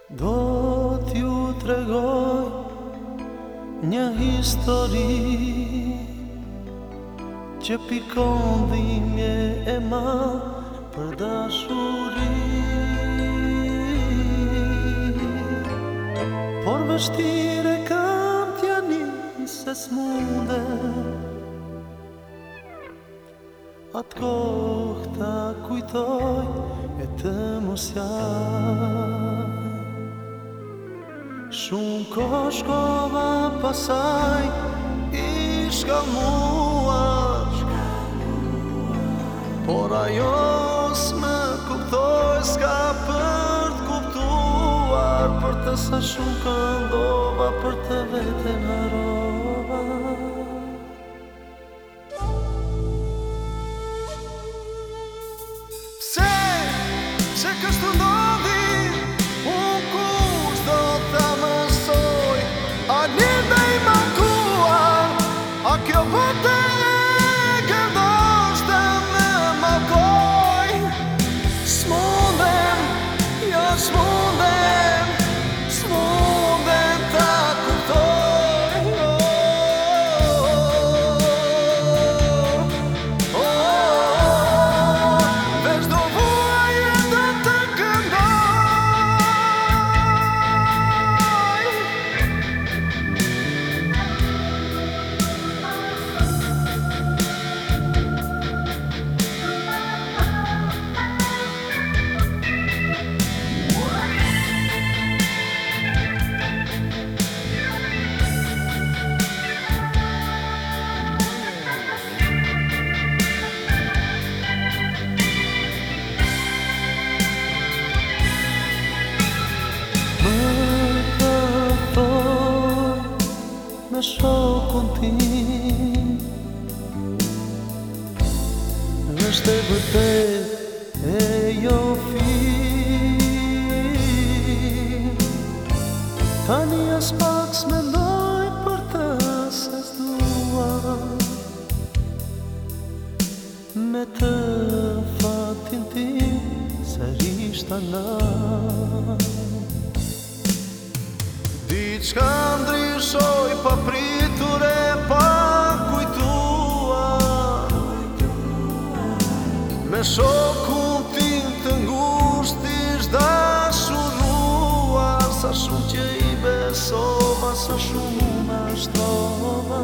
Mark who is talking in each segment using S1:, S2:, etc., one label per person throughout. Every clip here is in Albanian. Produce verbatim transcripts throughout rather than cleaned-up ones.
S1: Do t'ju tregoj një histori që pikon dhimbje e madh për dashuri, por vështire kam t'ja nis se s'mundem atë kohë ta kujtoj e të mos jaj. Shumë kohë shkova pasaj, i shkalmuar, por ajo s'më kuptoj, s'ka për t'kuptuar, për të sa shumë këndova, për të veten harova. Pse, pse kështu ndodhi, unë kush do t'a mësoj, a një me i mankuar, a kjo bote gërdoshte me malkoj. S'mundem, jo s'mundem, s'mundem t'a kuptoj. Oh, oh, oh, veç do vuaj e do të këndoj. Me shokun tim, është e vërtet e jo film. Tani as pak s'mendoj për të se s'dua, me të fatin tim sërish t'ana. Diçka ndryshoj pa pritur e pa kujtuar, me shokun tim të ngusht ish dashuruar, sa shumë që i besova, sa shumë u mashtova.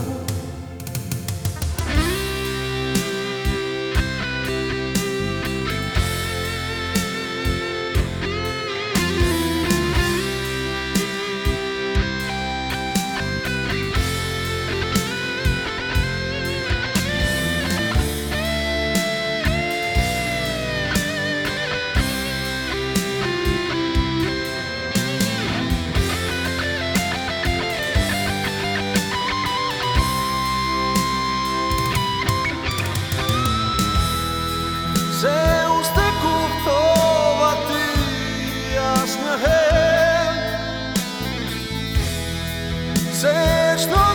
S1: Se unë s'te kuptova ty as në herë, se qdo